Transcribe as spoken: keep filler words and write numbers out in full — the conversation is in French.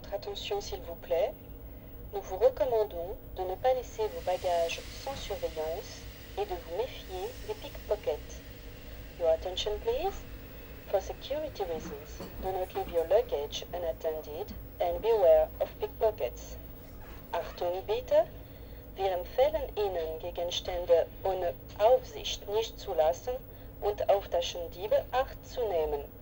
votre attention s'il vous plaît. Nous vous recommandons de ne pas laisser vos bagages sans surveillance et de vous méfier des pickpockets. Your attention please. For security reasons, do not leave your luggage unattended and beware of pickpockets. Achtung bitte! Wir empfehlen Ihnen, Gegenstände ohne Aufsicht nicht zu lassen und auf Taschendiebe Acht zu nehmen.